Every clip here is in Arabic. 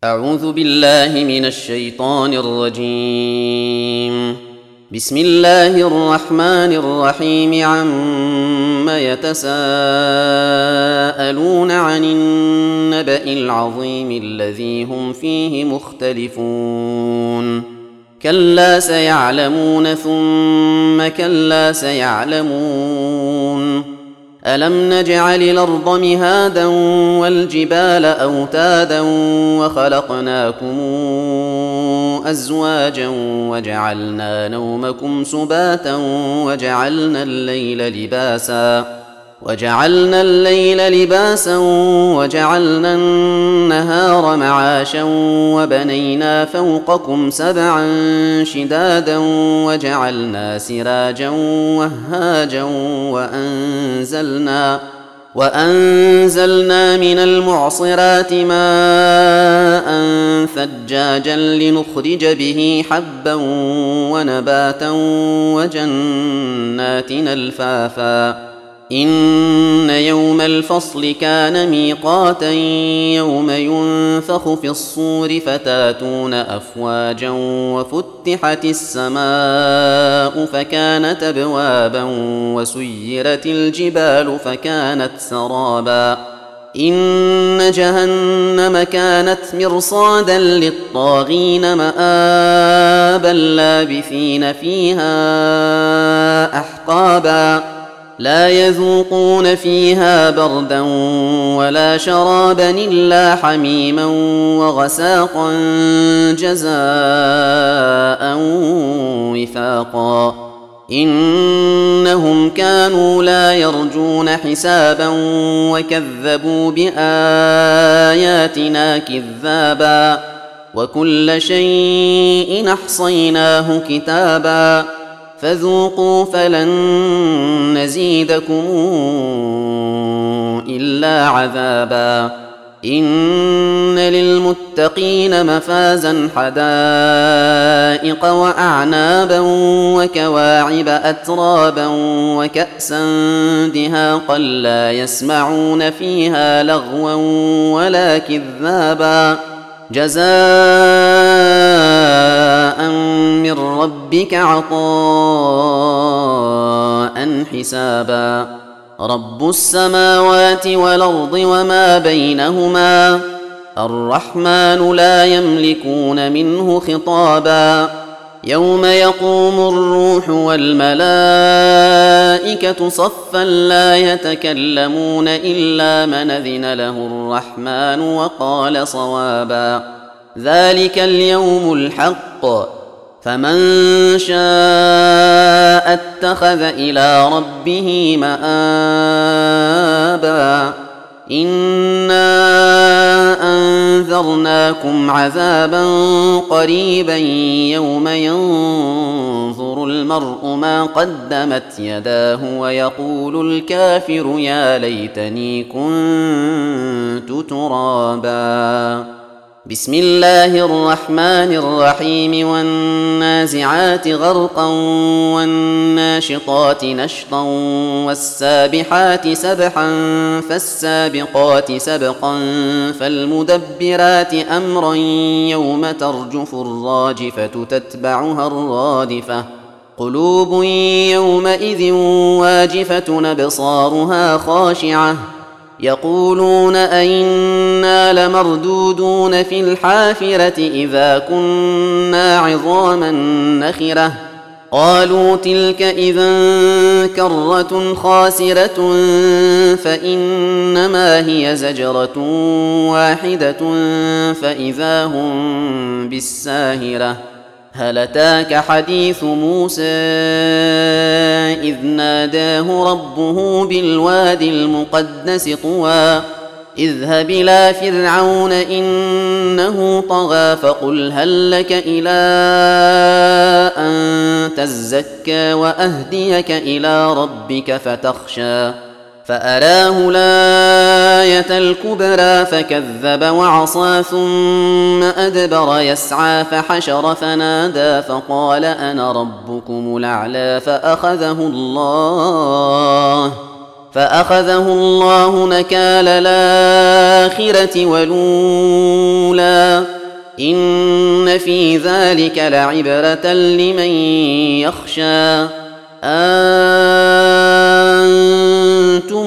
أعوذ بالله من الشيطان الرجيم. بسم الله الرحمن الرحيم. عم يتساءلون عن النبأ العظيم الذي هم فيه مختلفون. كلا سيعلمون ثم كلا سيعلمون. ألم نجعل الأرض مهادا والجبال أوتادا وخلقناكم أزواجا وجعلنا نومكم سباتا وجعلنا الليل لباسا وجعلنا النهار معاشا وبنينا فوقكم سبعا شدادا وجعلنا سراجا وهاجا وأنزلنا من المعصرات ماء ثجاجا لنخرج به حبا ونباتا وجنات ألفافا. إن يوم الفصل كان ميقاتا. يوم ينفخ في الصور فتاتون أفواجا وفتحت السماء فكانت أبوابا وسيرت الجبال فكانت سرابا. إن جهنم كانت مرصادا للطاغين مآبا لابثين فيها أحقابا. لا يذوقون فيها بردا ولا شرابا إلا حميما وغساقا جزاء وفاقا. إنهم كانوا لا يرجون حسابا وكذبوا بآياتنا كذابا. وكل شيء أحصيناه كتابا. فذوقوا فلن نزيدكم إلا عذابا. إن للمتقين مفازا حدائق وأعنابا وكواعب أترابا وكأسا دهاقا لا يسمعون فيها لغوا ولا كذابا. جزاء من ربك عطاء حسابا. رب السماوات والأرض وما بينهما الرحمن لا يملكون منه خطابا. يوم يقوم الروح والملائكة صفا لا يتكلمون إلا من أذن له الرحمن وقال صوابا. ذلك اليوم الحق فمن شاء اتخذ إلى ربه مآبا. إنا أنذرناكم عذابا قريبا يوم ينظر المرء ما قدمت يداه ويقول الكافر يا ليتني كنت ترابا. بسم الله الرحمن الرحيم. والنازعات غرقا والناشطات نشطا والسابحات سبحا فالسابقات سبقا فالمدبرات أمرا يوم ترجف الراجفة تتبعها الرادفة. قلوب يومئذ واجفة أبصارها خاشعة يقولون أئنا لمردودون في الحافرة إذا كنا عظاما نخرة. قالوا تلك إذا كرة خاسرة فإنما هي زجرة واحدة فإذا هم بالساهرة. هل أتاك حديث موسى إذ ناداه ربه بالواد المقدس طوى اذهب إلى فرعون إنه طغى فقل هل لك إلى أن تزكى وأهديك إلى ربك فتخشى. فأراه الآية الكبرى فكذب وعصى ثم أدبر يسعى فحشر فنادى فقال أنا ربكم الأعلى. فأخذه الله نكال الآخرة والأولى. إن في ذلك لعبرة لمن يخشى أنتم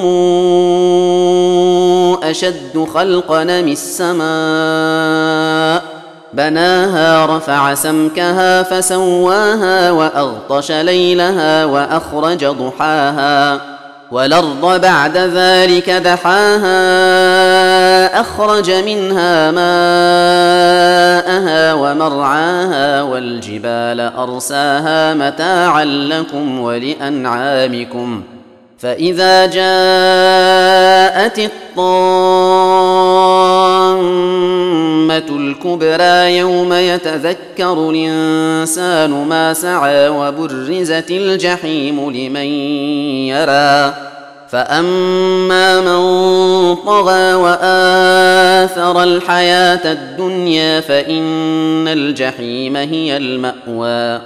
أشد خلقا أم السماء بناها رفع سمكها فسواها وأغطش ليلها وأخرج ضحاها والأرض بعد ذلك دحاها أخرج منها ماءها ومرعاها والجبال أرساها متاعا لكم ولأنعامكم فإذا جاءت الطامة الكبرى يوم يتذكر الإنسان ما سعى وبرزت الجحيم لمن يرى فأما من طغى وآثر الحياة الدنيا فإن الجحيم هي المأوى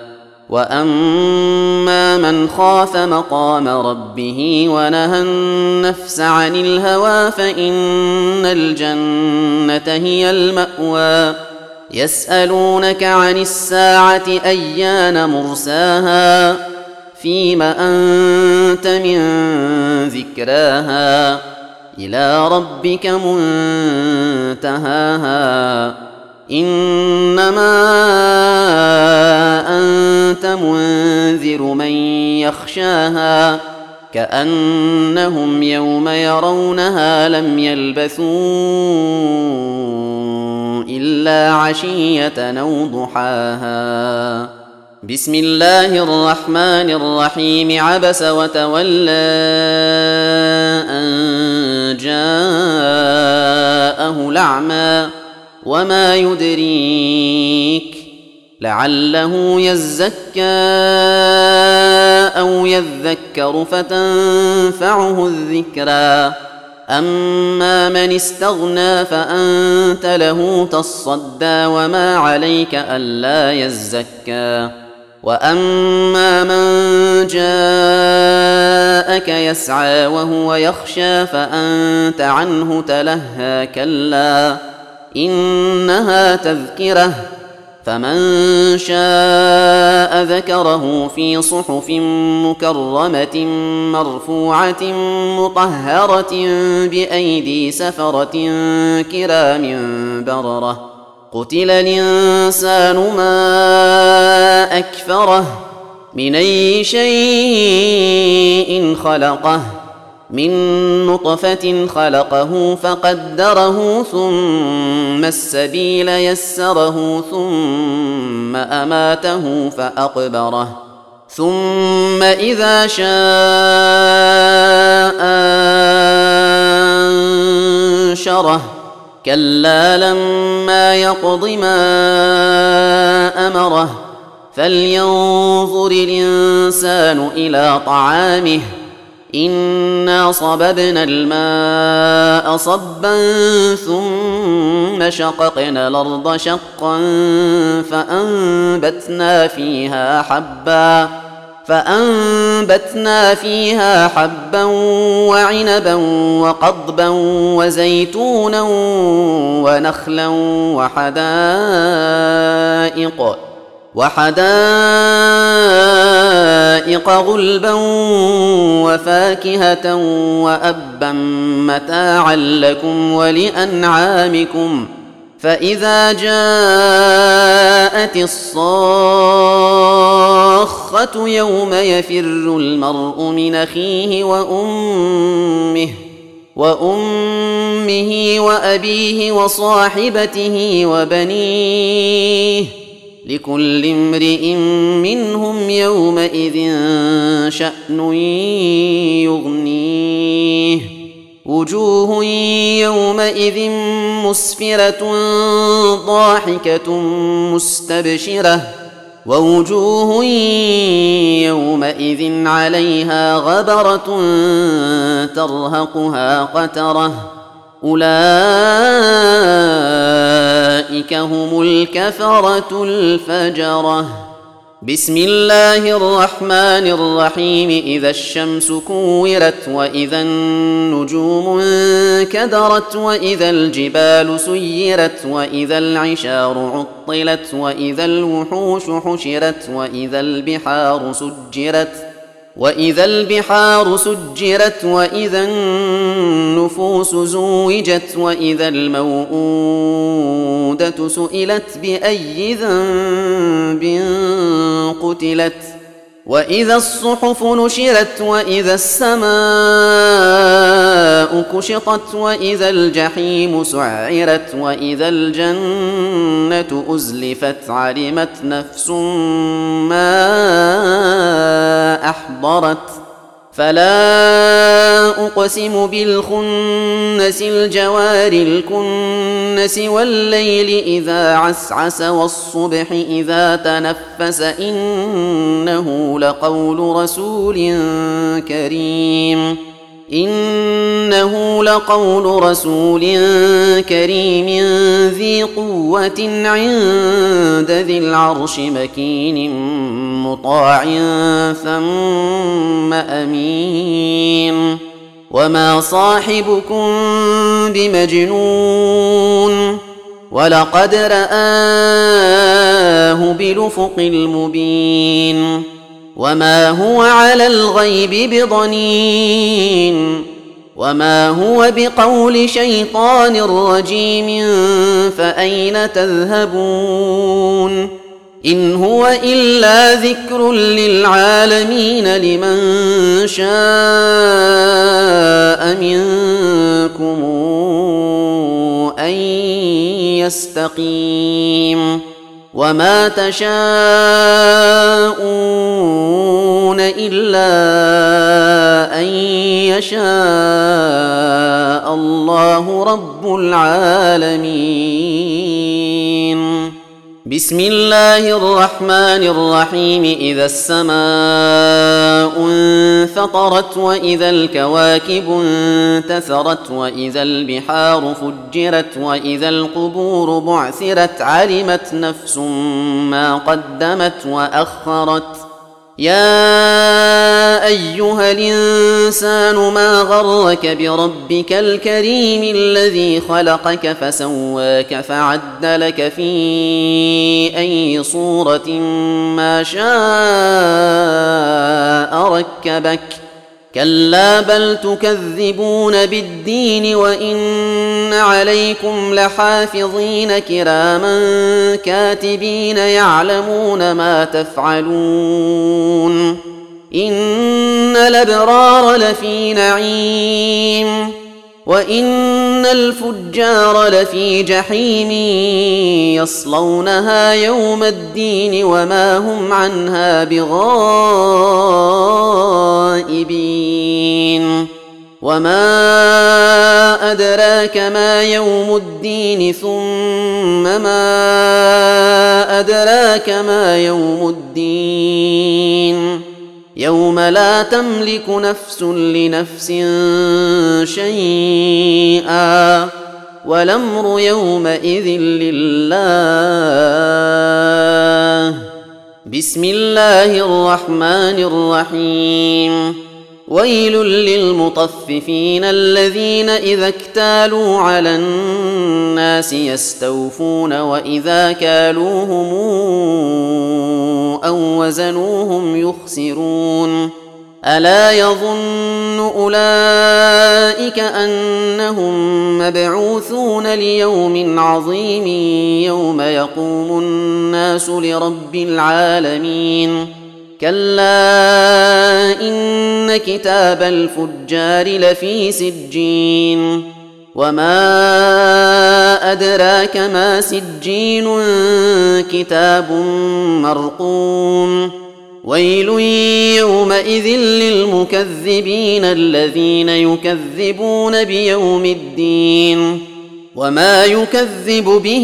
وأما من خاف مقام ربه ونهى النفس عن الهوى فإن الجنة هي المأوى يسألونك عن الساعة أيان مرساها فيم أنت من ذكراها إلى ربك منتهاها إنما أنت منذر من يخشاها كأنهم يوم يرونها لم يلبثوا إلا عشية أو ضحاها بسم الله الرحمن الرحيم عبس وتولى أن جاءه الأعمى وما يدريك لعله يزكى أو يذكر فتنفعه الذكرى أما من استغنى فأنت له تصدى وما عليك ألا يزكى وأما من جاءك يسعى وهو يخشى فأنت عنه تلهى كلا إنها تذكرة فمن شاء ذكره في صحف مكرمة مرفوعة مطهرة بأيدي سفرة كرام بررة قتل الإنسان ما أكفره من أي شيء خلقه من نطفة خلقه فقدره ثم السبيل يسره ثم أماته فأقبره ثم إذا شاء أنشره كلا لما يقض ما أمره فلينظر الإنسان إلى طعامه إنا صببنا الماء صبا ثم شققنا الأرض شقا فأنبتنا فيها حبا وعنبا وقضبا وزيتونا ونخلا وحدائق غلبا وفاكهة وأبا متاعا لكم ولأنعامكم فإذا جاءت الصاخة يوم يفر المرء من أخيه وأمه وأبيه وصاحبته وبنيه لكل امرئ منهم يومئذ شأن يغنيه وجوه يومئذ مسفرة ضاحكة مستبشرة ووجوه يومئذ عليها غبرة ترهقها قترة أولئك هم الكفرة الفجرة بسم الله الرحمن الرحيم إذا الشمس كورت وإذا النجوم انكدرت وإذا الجبال سيرت وإذا العشار عطلت وإذا الوحوش حشرت وإذا البحار سجرت وإذا النفوس زوجت وإذا الموءودة سئلت بأي ذنب قتلت وإذا الصحف نشرت وإذا السماء كشطت وإذا الجحيم سعرت وإذا الجنة أزلفت علمت نفس ما أحضرت فلا أقسم بالخنس الجوار الكنس والليل إذا عسعس والصبح إذا تنفس إنه لقول رسول كريم ذي قوة عند ذي العرش مكين مطاع ثم أمين وما صاحبكم بمجنون ولقد رآه بالأفق المبين وما هو على الغيب بضنين وما هو بقول شيطان رجيم فأين تذهبون إن هو إلا ذكر للعالمين لمن شاء منكم أن يستقيم وما تشاءون إلا أن يشاء الله رب العالمين بسم الله الرحمن الرحيم إذا السماء انفطرت وإذا الكواكب انتثرت وإذا البحار فجرت وإذا القبور بعثرت علمت نفس ما قدمت وأخرت يا أيها الإنسان ما غرك بربك الكريم الذي خلقك فسواك فعدلك في أي صورة ما شاء ركبك كلا بل تكذبون بالدين وإن عليكم لحافظين كراما كاتبين يعلمون ما تفعلون إن الأبرار لفي نعيم وإن الفجار لفي جحيم يصلونها يوم الدين وما هم عنها بغائبين وما أدراك ما يوم الدين ثم ما أدراك ما يوم الدين يوم لا تملك نفس لنفس شيئا والأمر يومئذ لله بسم الله الرحمن الرحيم ويل للمطففين الذين إذا اكتالوا على الناس يستوفون وإذا كالوهم أو وزنوهم يخسرون ألا يظن أولئك أنهم مبعوثون ليوم عظيم يوم يقوم الناس لرب العالمين كلا إن كتاب الفجار لفي سجين وما أدراك ما سجين كتاب مرقوم ويل يومئذ للمكذبين الذين يكذبون بيوم الدين وما يكذب به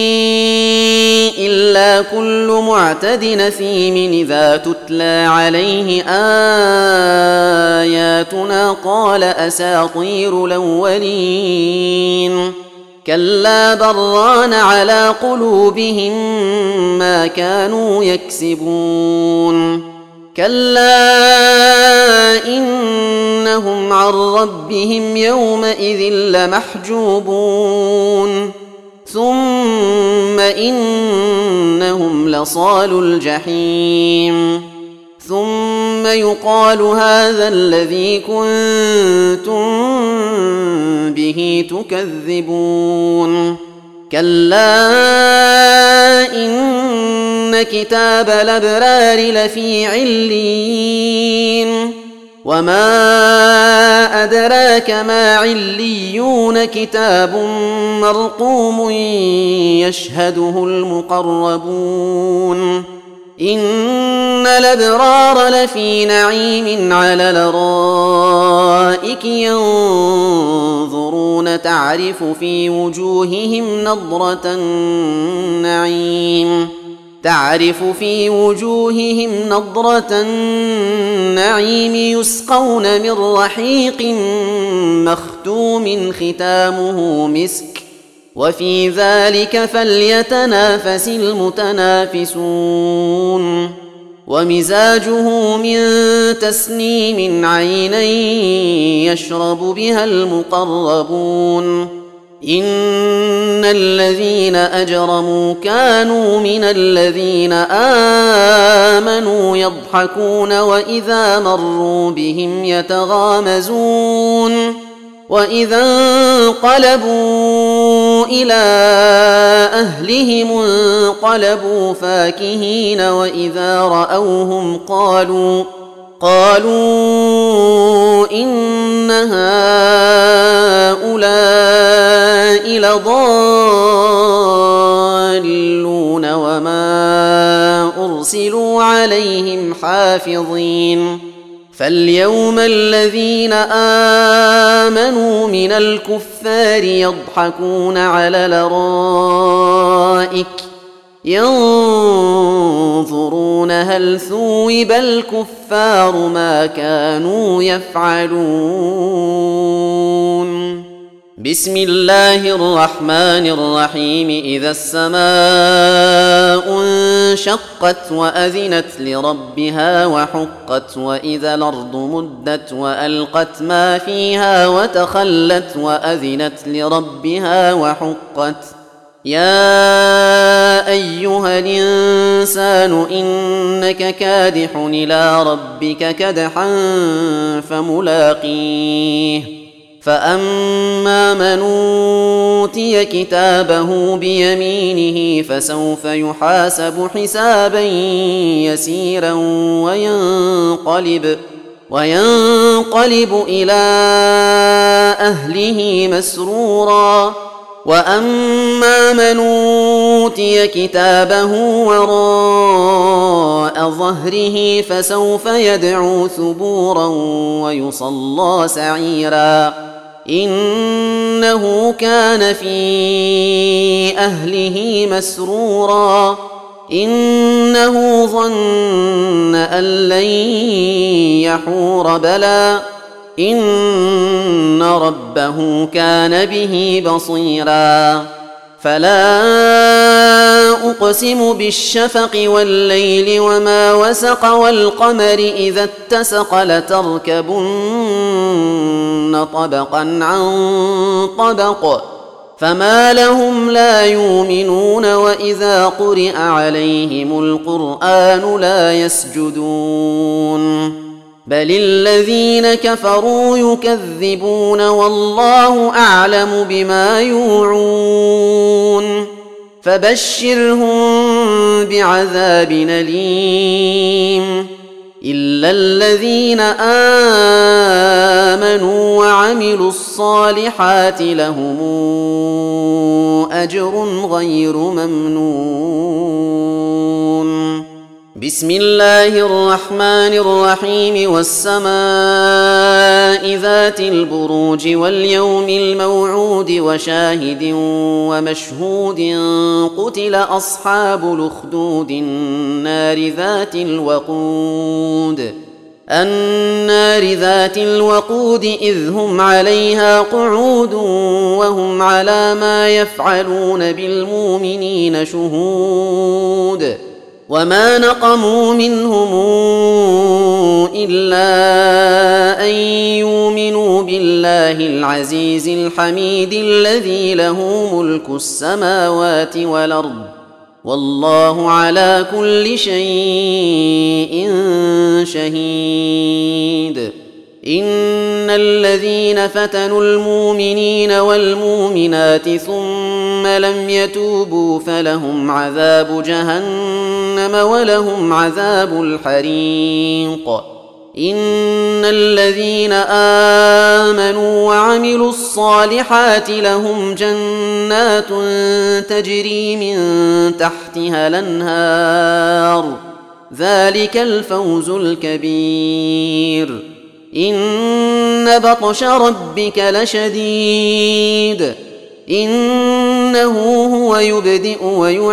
إلا كل معتد نثيم إذا تتلى عليه آياتنا قال أساطير الأولين كلا بران على قلوبهم ما كانوا يكسبون كلا إنهم عن ربهم يومئذ لمحجوبون ثم إنهم لصالو الجحيم ثم يقال هذا الذي كنتم به تكذبون كلا إن كتاب الأبرار لفي عليين وما أدراك ما عليون كتاب مرقوم يشهده المقربون إن الأبرار لفي نعيم على الأرائك ينظرون تعرف في وجوههم نضرة النعيم يسقون من رحيق مختوم ختامه مسك وفي ذلك فليتنافس المتنافسون ومزاجه من تسنيم عينا يشرب بها المقربون إن الذين أجرموا كانوا من الذين آمنوا يضحكون وإذا مروا بهم يتغامزون وإذا انقلبوا إلى أهلهم انقلبوا فاكهين وإذا رأوهم قالوا إن هؤلاء لضالون وما أرسلوا عليهم حافظين فاليوم الذين آمنوا من الكفار يضحكون على الأرائك ينظرون هل ثوب الكفار ما كانوا يفعلون بسم الله الرحمن الرحيم إذا السماء انشقت وأذنت لربها وحقت وإذا الأرض مدت وألقت ما فيها وتخلت وأذنت لربها وحقت يا أيها الإنسان إنك كادح إلى ربك كدحا فملاقيه فأما من أوتي كتابه بيمينه فسوف يحاسب حسابا يسيرا وينقلب إلى أهله مسرورا وأما من أوتي كتابه وراء ظهره فسوف يدعو ثبورا ويصلى سعيرا إنه كان في أهله مسرورا إنه ظن أن لن يحور بلى إن ربه كان به بصيرا فلا أقسم بالشفق والليل وما وسق والقمر إذا اتسق لتركبن طبقا عن طبق فما لهم لا يؤمنون وإذا قرئ عليهم القرآن لا يسجدون بل الذين كفروا يكذبون والله أعلم بما يوعون فبشرهم بعذاب أليم إلا الذين آمنوا وعملوا الصالحات لهم أجر غير ممنون بسم الله الرحمن الرحيم والسماء ذات البروج واليوم الموعود وشاهد ومشهود قتل أصحاب الأخدود النار ذات الوقود النار ذات الوقود إذ هم عليها قعود وهم على ما يفعلون بالمؤمنين شهود وما نقموا منهم إلا أن يؤمنوا بالله العزيز الحميد الذي له ملك السماوات والأرض والله على كل شيء شهيد. إن الذين فتنوا المؤمنين والمؤمنات ثم لم يتوبوا فلهم عذاب جهنم ولهم عذاب الحريق. إن الذين آمنوا وعملوا الصالحات لهم جنات تجري من تحتها الأنهار ذلك الفوز الكبير. إن بطش ربك لشديد إنه هو يبدئ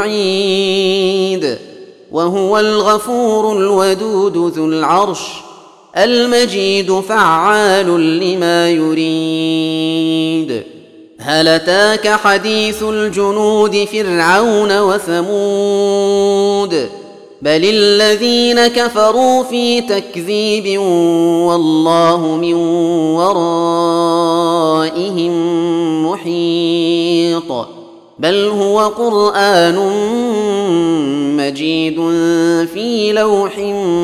ويعيد وهو الغفور الودود ذو العرش المجيد فعال لما يريد. هل أتاك حديث الجنود فرعون وثمود بل الذين كفروا في تكذيب والله من ورائهم محيط. بل هو قرآن مجيد في لوح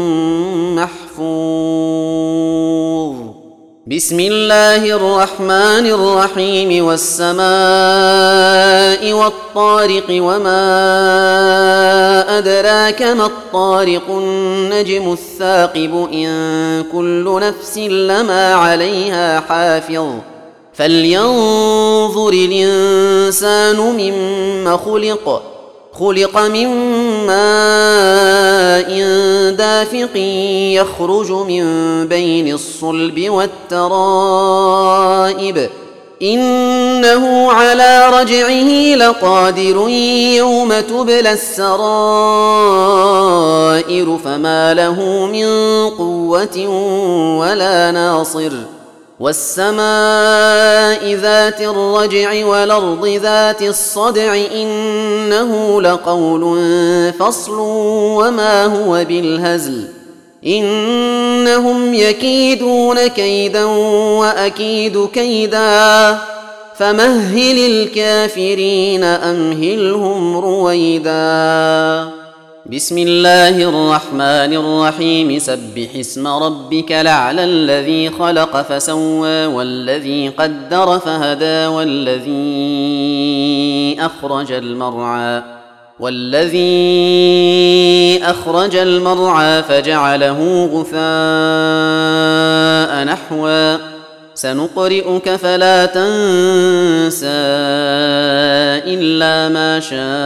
محفوظ. بسم الله الرحمن الرحيم والسماء والطارق وما أدراك ما الطارق النجم الثاقب إن كل نفس لما عليها حافظ. فلينظر الإنسان مما خلق من ماء دافق يخرج من بين الصلب والترائب إنه على رجعه لقادر يوم تبلى السرائر فما له من قوة ولا ناصر. والسماء ذات الرجع والأرض ذات الصدع إنه لقول فصل وما هو بالهزل. إنهم يكيدون كيدا وأكيد كيدا فمهل الكافرين أمهلهم رويدا. بسم الله الرحمن الرحيم سبح اسم ربك الأعلى الذي خلق فسوى والذي قدر فهدى والذي أخرج المرعى فجعله غثاء نحوا سنقرئك فلا تنسى إلا ما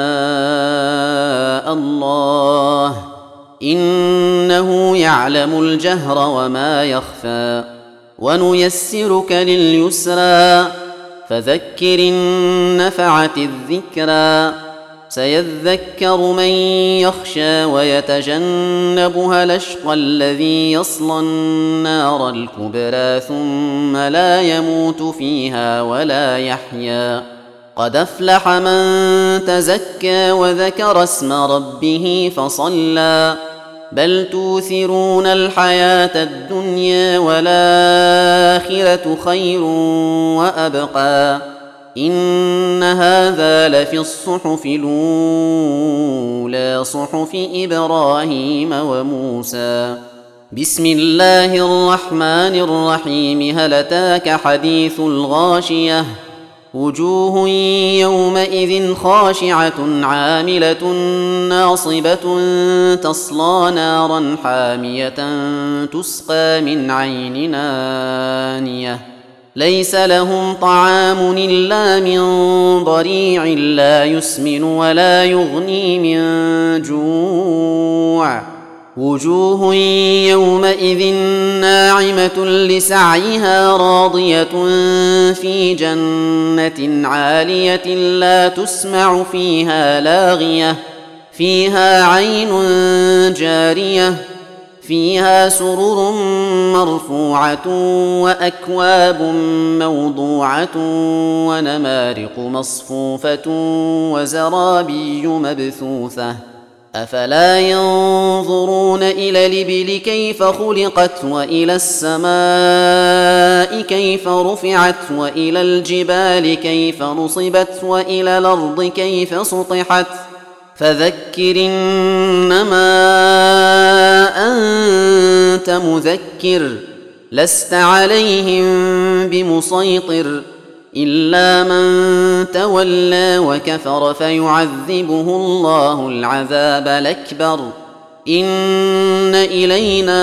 شاء الله إنه يعلم الجهر وما يخفى. ونيسرك لليسرى فذكر إن نفعت الذكرى سيذكر من يخشى ويتجنبها الأشقى الذي يصلى النار الكبرى ثم لا يموت فيها ولا يحيا. قد أفلح من تزكى وذكر اسم ربه فصلى بل توثرون الحياة الدنيا والآخرة خير وأبقى إن هذا لفي الصحف الأولى صحف إبراهيم وموسى. بسم الله الرحمن الرحيم هل أتاك حديث الغاشية وجوه يومئذ خاشعة عاملة ناصبة تصلى نارا حامية تسقى من عين آنية ليس لهم طعام إلا من ضريع لا يسمن ولا يغني من جوع. وجوه يومئذ ناعمة لسعيها راضية في جنة عالية لا تسمع فيها لاغية فيها عين جارية فيها سرر مرفوعة وأكواب موضوعة ونمارق مصفوفة وزرابي مبثوثة أفلا ينظرون إلى الإبل كيف خلقت وإلى السماء كيف رفعت وإلى الجبال كيف نصبت وإلى الأرض كيف سطحت فذكر إنما أنت مذكر لست عليهم بمسيطر إلا من تولى وكفر فيعذبه الله العذاب الأكبر إن إلينا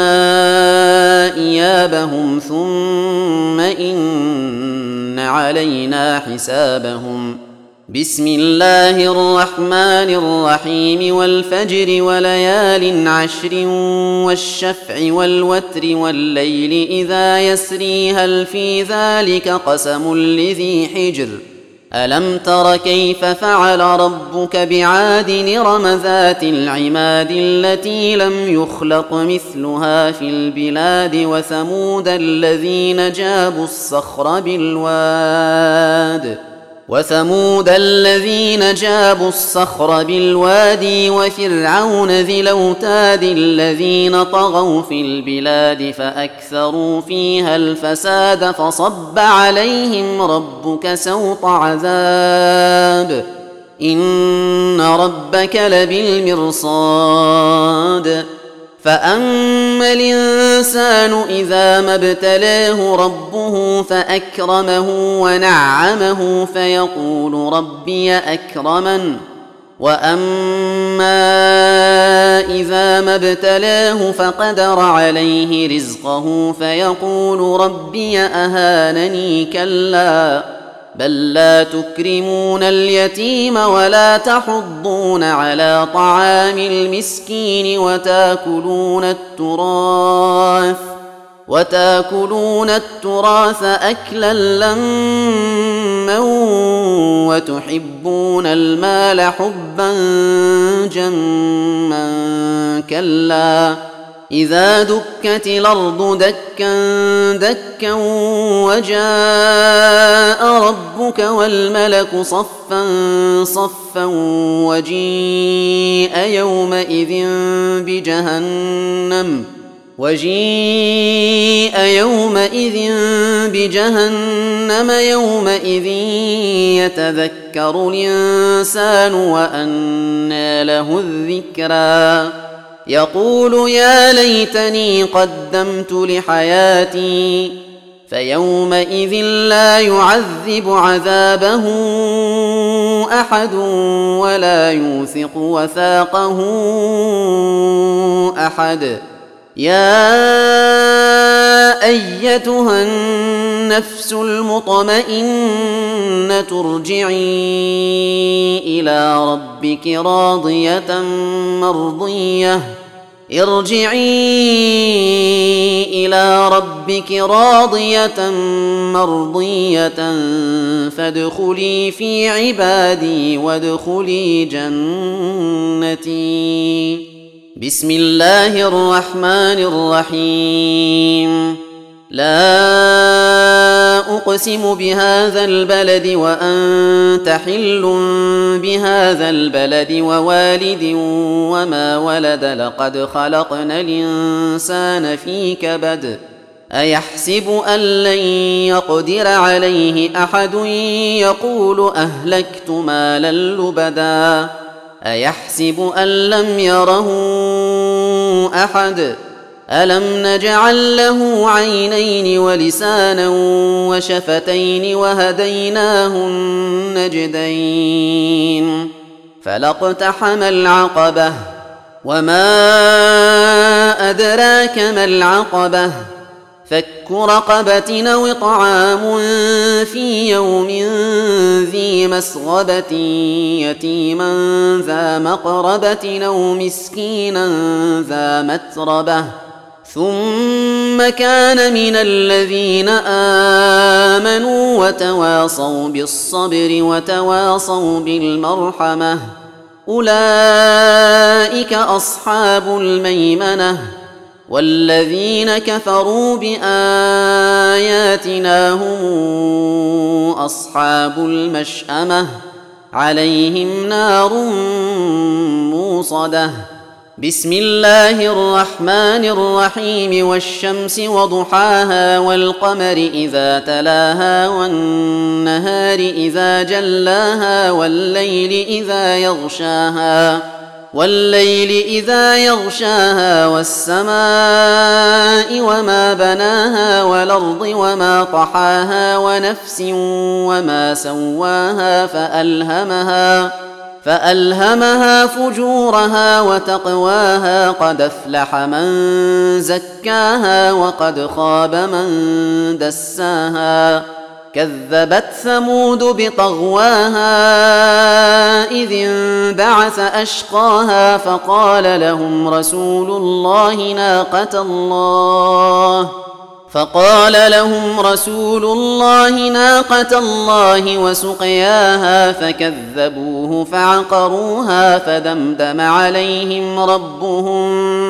إيابهم ثم إن علينا حسابهم بسم الله الرحمن الرحيم والفجر وليال عشر والشفع والوتر والليل إذا يسري هل في ذلك قسم لذي حجر ألم تر كيف فعل ربك بعاد إرم ذات العماد التي لم يخلق مثلها في البلاد وثمود الذين جابوا الصخر بالواد وفرعون ذي الأوتاد الذين طغوا في البلاد فأكثروا فيها الفساد فصب عليهم ربك سوط عذاب إن ربك لبالمرصاد فأما الإنسان إذا ما ابتلاه ربه فأكرمه ونعمه فيقول ربي أكرمن وأما إذا ما ابتلاه فقدر عليه رزقه فيقول ربي أهانني كلا بل لا تكرمون اليتيم ولا تحضون على طعام المسكين وتاكلون التراث أكلا لما وتحبون المال حبا جما كلا إذا دكت الأرض دكا دكا وجاء ربك والملك صفا صفا وجيء يومئذ بجهنم يومئذ يتذكر الإنسان وأنى له الذكرى يقول يا ليتني قدمت لحياتي فيومئذ لا يعذب عذابه أحد ولا يوثق وثاقه أحد يا أيتها النفس المطمئنة ارجعي إلى ربك راضية مرضية فادخلي في عبادي وادخلي جنتي بسم الله الرحمن الرحيم لا أقسم بهذا البلد وأنت حل بهذا البلد ووالد وما ولد لقد خلقنا الإنسان في كبد أيحسب أن لن يقدر عليه أحد يقول أهلكت مالا لبدا أيحسب أن لم يره أحد ألم نجعل له عينين ولسانا وشفتين وهديناه النجدين فلاقتحم العقبة وما أدراك ما العقبة فك رقبة أو إطعام في يوم ذي مسغبة يتيما ذا مقربة أو مسكينا ذا متربة ثم كان من الذين آمنوا وتواصوا بالصبر وتواصوا بالمرحمة أولئك أصحاب الميمنة والذين كفروا بآياتنا هم أصحاب المشأمة عليهم نار موصدة. بسم الله الرحمن الرحيم والشمس وضحاها والقمر إذا تلاها والنهار إذا جلاها والليل إذا يغشاها والسماء وما بناها والأرض وما طحاها ونفس وما سواها فألهمها فجورها وتقواها قد أفلح من زكاها وقد خاب من دساها. كذبت ثمود بطغواها إذ انبعث أشقاها فقال لهم رسول الله ناقة الله وسقياها فكذبوه فعقروها فدمدم عليهم ربهم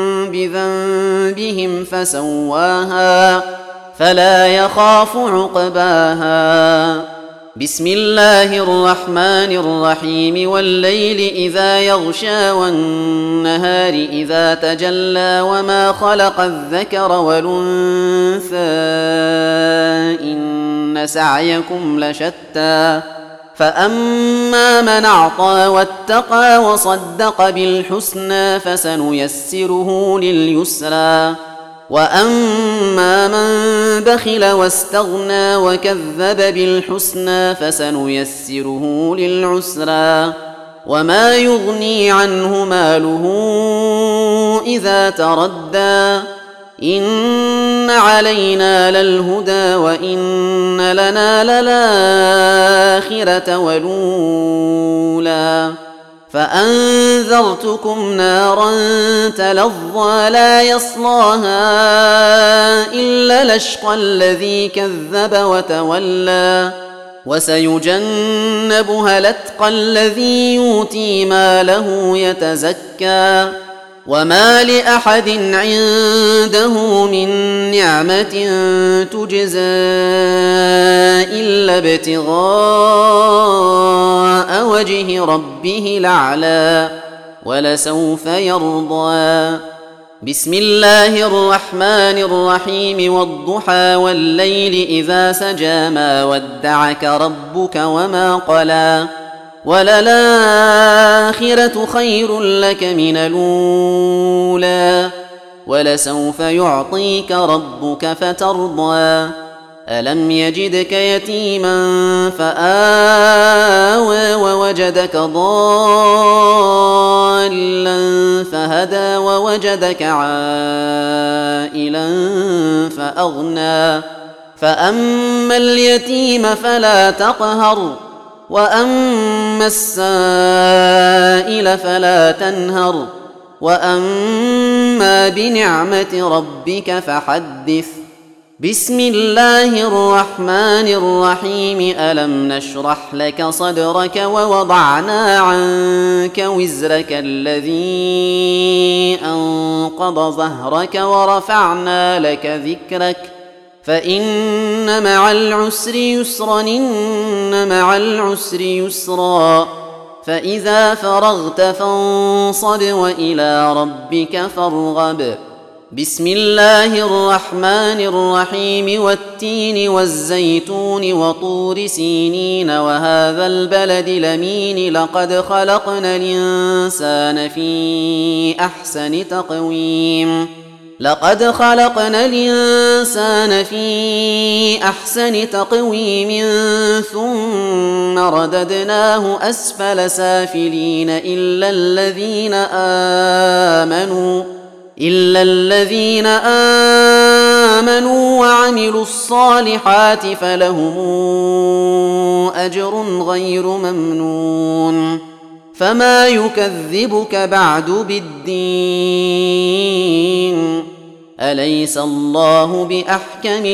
بذنبهم فسواها فلا يخاف عقباها. بسم الله الرحمن الرحيم والليل إذا يغشى والنهار إذا تجلى وما خلق الذكر والأنثى إن سعيكم لشتى. فأما من أعطى واتقى وصدق بالحسنى فسنيسره لليسرى وأما من بخل واستغنى وكذب بالحسنى فسنيسره للعسرى. وما يغني عنه ماله إذا تردى إن علينا للهدى وإن لنا للآخرة والأولى. فأنذرتكم نارا تلظى لا يصلاها إلا الأشقى الذي كذب وتولى وسيجنبها الأتقى الذي يؤتي ماله يتزكى. وما لأحد عنده من نعمة تجزى إلا ابتغاء وجه ربه الأعلى ولسوف يرضى. بسم الله الرحمن الرحيم والضحى والليل إذا سجى ما ودعك ربك وما قلى وللآخرة خير لك من الأولى ولسوف يعطيك ربك فترضى. ألم يجدك يتيما فآوى ووجدك ضالا فهدى ووجدك عائلا فأغنى. فأما اليتيم فلا تقهر وأما السائل فلا تنهر وأما بنعمة ربك فحدث. بسم الله الرحمن الرحيم ألم نشرح لك صدرك ووضعنا عنك وزرك الذي أنقض ظهرك ورفعنا لك ذكرك فإن مع العسر يسرا إن مع العسر يسرا. فإذا فرغت فانصب وإلى ربك فارغب. بسم الله الرحمن الرحيم والتين والزيتون وطور سينين وهذا البلد الأمين لقد خلقنا الإنسان في أحسن تقويم ثم رددناه أسفل سافلين إلا الذين آمنوا وعملوا الصالحات فلهم أجر غير ممنون. فما يكذبك بعد بالدين أليس الله بأحكم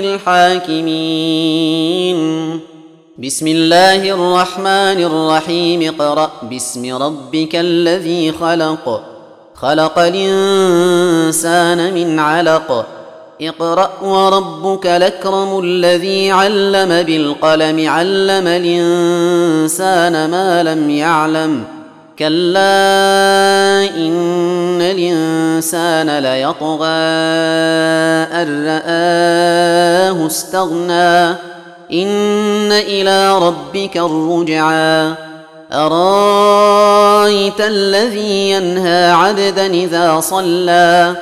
الحاكمين. بسم الله الرحمن الرحيم اقرأ باسم ربك الذي خلق الإنسان من علق اقرأ وربك الأكرم الذي علم بالقلم علم الإنسان ما لم يعلم كلا إن الإنسان ليطغى أن رآه استغنى إن إلى ربك الرجعى أرايت الذي ينهى عبدا إذا صلى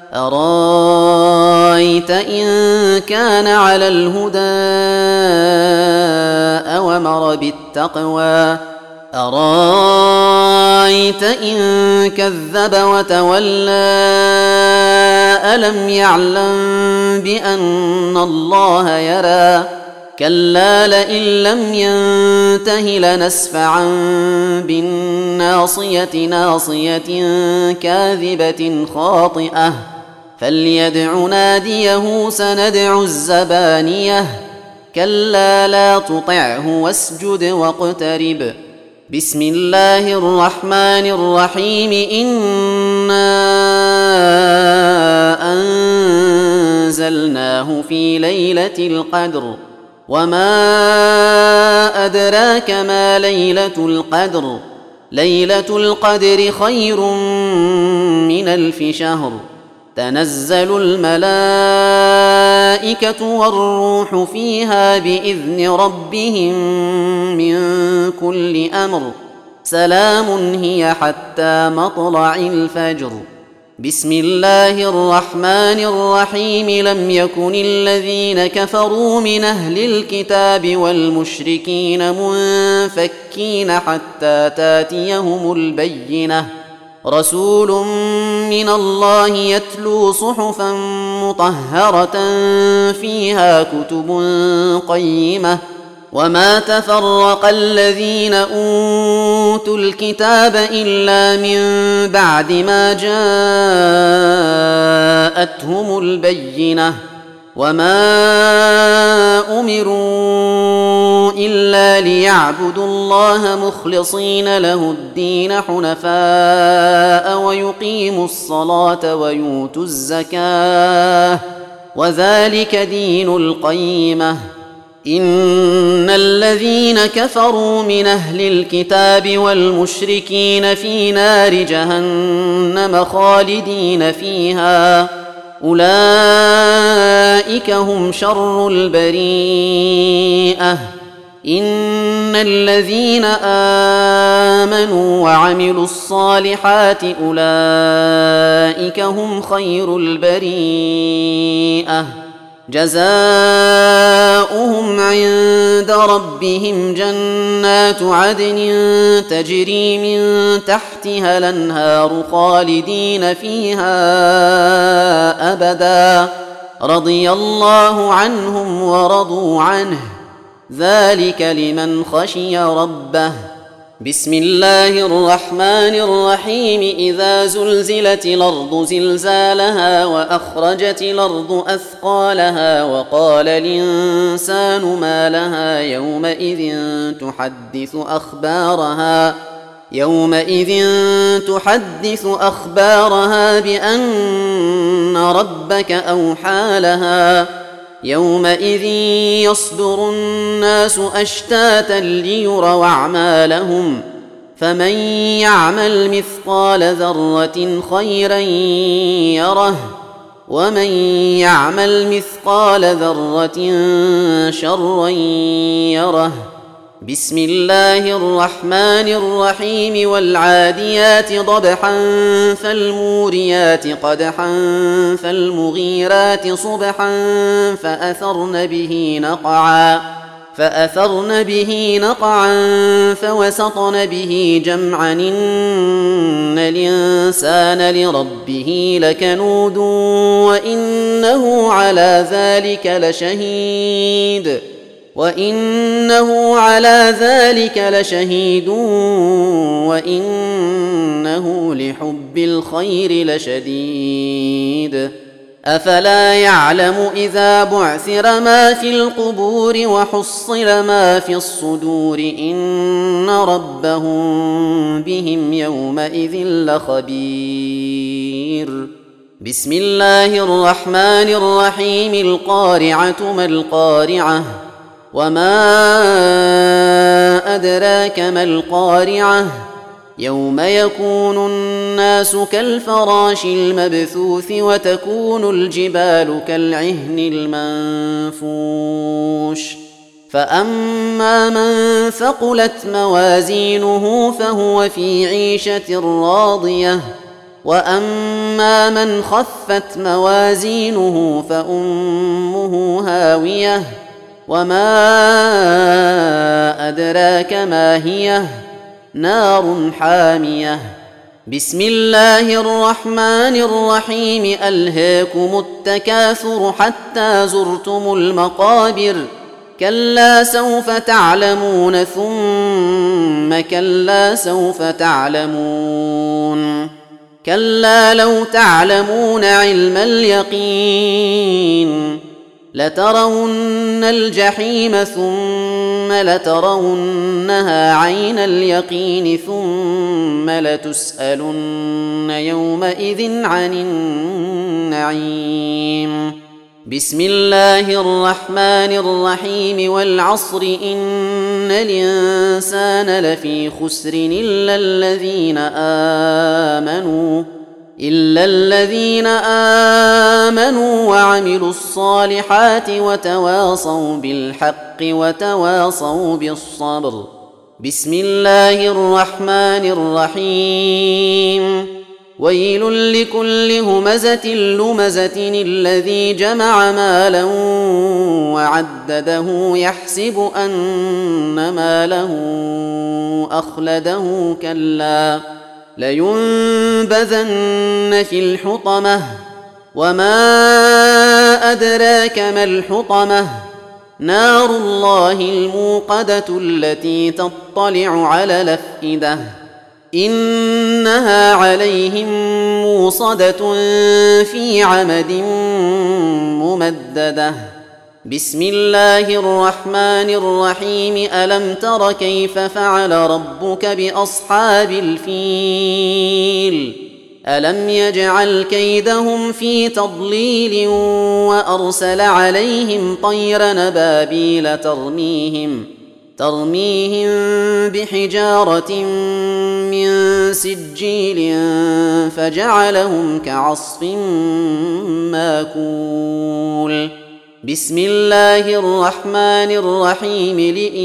أرايت إن كان على الهدى أو أمر بالتقوى أرايت إن كذب وتولى ألم يعلم بأن الله يرى كلا لئن لم ينته لنسفعا بالناصية ناصية كاذبة خاطئة فليدع ناديه سندع الزبانية كلا لا تطعه واسجد واقترب بسم الله الرحمن الرحيم إنا أنزلناه في ليلة القدر وما أدراك ما ليلة القدر ليلة القدر خير من 1000 شهر تنزل الملائكة والروح فيها بإذن ربهم من كل أمر سلام هي حتى مطلع الفجر بسم الله الرحمن الرحيم لم يكن الذين كفروا من أهل الكتاب والمشركين منفكين حتى تاتيهم البينة رسول من الله يتلو صحفا مطهرة فيها كتب قيمة وما تفرق الذين أوتوا الكتاب إلا من بعد ما جاءتهم البينة وما أمروا إلا ليعبدوا الله مخلصين له الدين حنفاء ويقيموا الصلاة ويؤتوا الزكاة وذلك دين القيمة إن الذين كفروا من أهل الكتاب والمشركين في نار جهنم خالدين فيها أولئك هم شر البريئة إن الذين آمنوا وعملوا الصالحات أولئك هم خير البريئة جزاؤهم عند ربهم جنات عدن تجري من تحتها الأنهار خالدين فيها أبدا رضي الله عنهم ورضوا عنه ذلك لمن خشي ربه بسم الله الرحمن الرحيم إذا زلزلت الأرض زلزالها وأخرجت الأرض أثقالها وقال الإنسان ما لها يومئذ تحدث أخبارها بأن ربك أوحى لها يومئذ يصدر الناس أشتاتا ليروا أعمالهم فمن يعمل مثقال ذرة خيرا يره ومن يعمل مثقال ذرة شرا يره بسم الله الرحمن الرحيم والعاديات ضبحا فالموريات قدحا فالمغيرات صبحا فأثرن به نقعا فوسطن به جمعا إن الإنسان لربه لكنود وإنه على ذلك لشهيد وإنه لحب الخير لشديد أفلا يعلم إذا بعثر ما في القبور وحصل ما في الصدور إن ربهم بهم يومئذ لخبير. بسم الله الرحمن الرحيم. القارعة ما القارعة وما أدراك ما القارعة يوم يكون الناس كالفراش المبثوث وتكون الجبال كالعهن المنفوش فأما من ثقلت موازينه فهو في عيشة راضية وأما من خفت موازينه فأمه هاوية وما أدراك ما هي نار حامية. بسم الله الرحمن الرحيم. ألهاكم التكاثر حتى زرتم المقابر كلا سوف تعلمون ثم كلا سوف تعلمون كلا لو تعلمون علم اليقين لترون الجحيم ثم لترونها عين اليقين ثم لتسألن يومئذ عن النعيم. بسم الله الرحمن الرحيم. والعصر إن الإنسان لفي خسر إلا الذين آمنوا وعملوا الصالحات وتواصوا بالحق وتواصوا بالصبر. بسم الله الرحمن الرحيم. ويل لكل همزة لمزة الذي جمع مالا وعدده يحسب أن ماله أخلده كلا لينبذن في الحطمة وما أدراك ما الحطمة نار الله الموقدة التي تطلع على الأفئدة إنها عليهم موصدة في عمد ممددة. بسم الله الرحمن الرحيم. ألم تر كيف فعل ربك بأصحاب الفيل ألم يجعل كيدهم في تضليل وأرسل عليهم طيرا نبابيل ترميهم بحجارة من سجيل فجعلهم كعصف ماكول. بسم الله الرحمن الرحيم.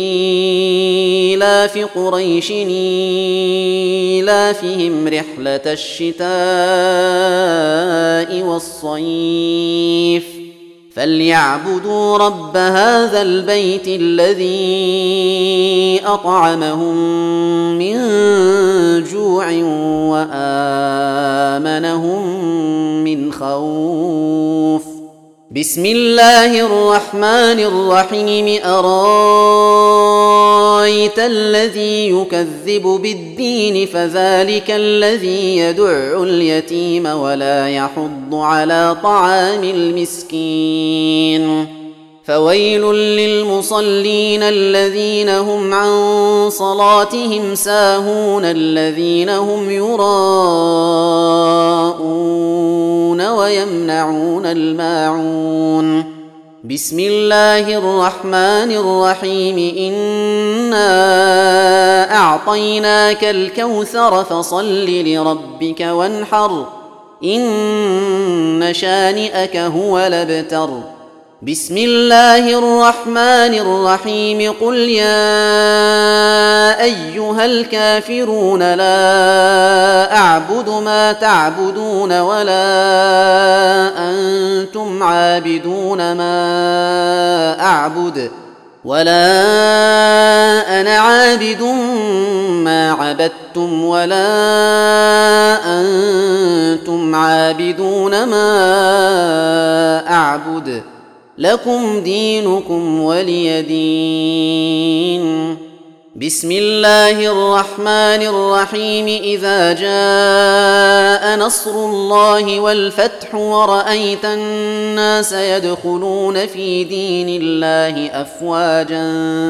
لإيلاف قريش إيلافهم رحلة الشتاء والصيف فليعبدوا رب هذا البيت الذي أطعمهم من جوع وآمنهم من خوف. بسم الله الرحمن الرحيم. أرايت الذي يكذب بالدين فذلك الذي يدع اليتيم ولا يحض على طعام المسكين فويل للمصلين الذين هم عن صلاتهم ساهون الذين هم يراءون ويمنعون الماعون. بسم الله الرحمن الرحيم. إنا أعطيناك الكوثر فصل لربك وانحر إن شانئك هو الأبتر. بسم الله الرحمن الرحيم. قل يا أيها الكافرون لا أعبد ما تعبدون ولا أنتم عابدون ما أعبد ولا أنا عابد ما عبدتم ولا أنتم عابدون ما أعبد لكم دينكم ولي دين. بسم الله الرحمن الرحيم إذا جاء نصر الله والفتح ورأيت الناس يدخلون في دين الله أفواجا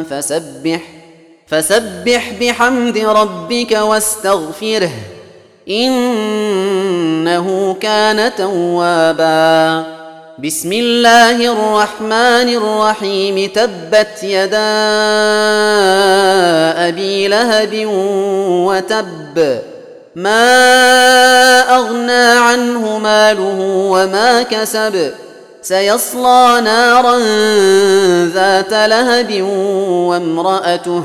فسبح بحمد ربك واستغفره إنه كان توابا. بسم الله الرحمن الرحيم تبت يدا أبي لهب وتب ما أغنى عنه ماله وما كسب سيصلى نارا ذات لهب وامرأته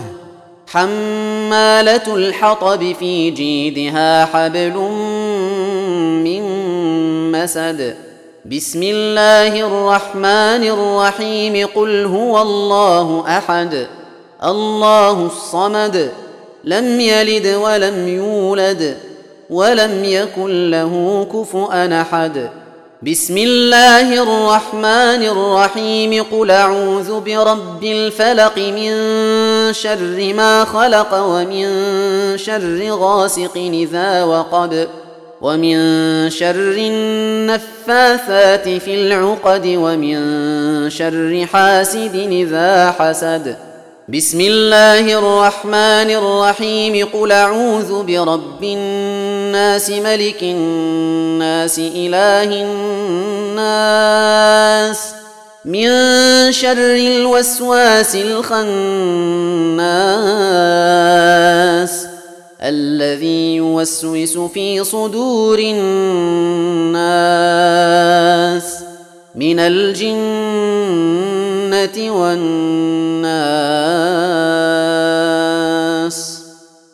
حمالة الحطب في جيدها حبل من مسد. بسم الله الرحمن الرحيم قل هو الله أحد الله الصمد لم يلد ولم يولد ولم يكن له كفؤا أحد. بسم الله الرحمن الرحيم قل أعوذ برب الفلق من شر ما خلق ومن شر غاسق إذا وقب ومن شر النفاثات في العقد ومن شر حاسد إذا حسد. بسم الله الرحمن الرحيم قل أعوذ برب الناس ملك الناس إله الناس من شر الوسواس الخناس الذي يوسوس في صدور الناس من الجنة والناس.